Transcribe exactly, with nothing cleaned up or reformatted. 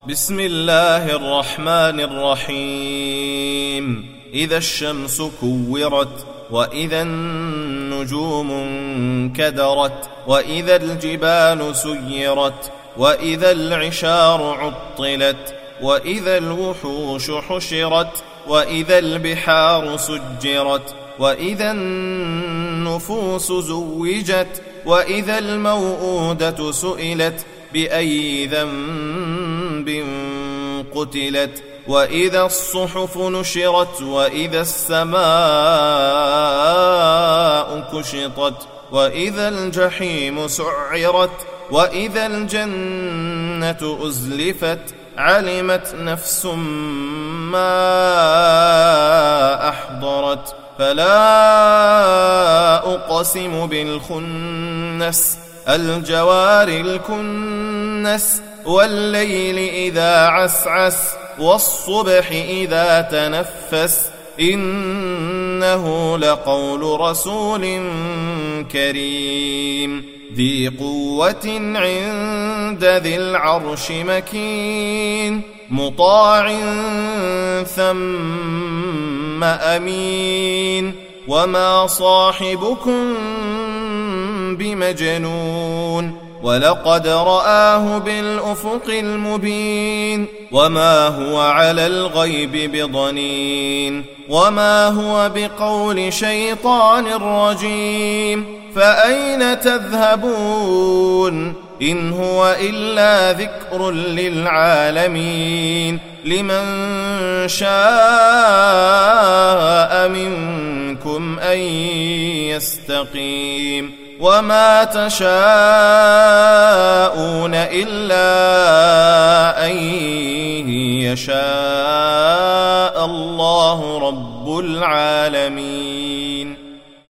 بسم الله الرحمن الرحيم. إذا الشمس كورت، وإذا النجوم انكدرت، وإذا الجبال سيرت، وإذا العشار عطلت، وإذا الوحوش حشرت، وإذا البحار سجرت، وإذا النفوس زوجت، وإذا الموءودة سئلت بأي ذنب قتلت، وإذا الصحف نشرت، وإذا السماء كشطت، وإذا الجحيم سعرت، وإذا الجنة أزلفت، علمت نفس ما أحضرت. فلا أقسم بالخنس، الجوار الكنس، والليل إذا عسعس، والصبح إذا تنفس، إنه لقول رسول كريم ذي قوة عند ذي العرش مكين، مطاع ثم أمين. وما صاحبكم بمجنون، ولقد رآه بالأفق المبين. وما هو على الغيب بضنين، وما هو بقول شيطان رجيم. فأين تذهبون؟ إن هو إلا ذكر للعالمين، لمن شاء منكم أن يستقيم. وما تشاءون إلا أن يشاء الله رب العالمين.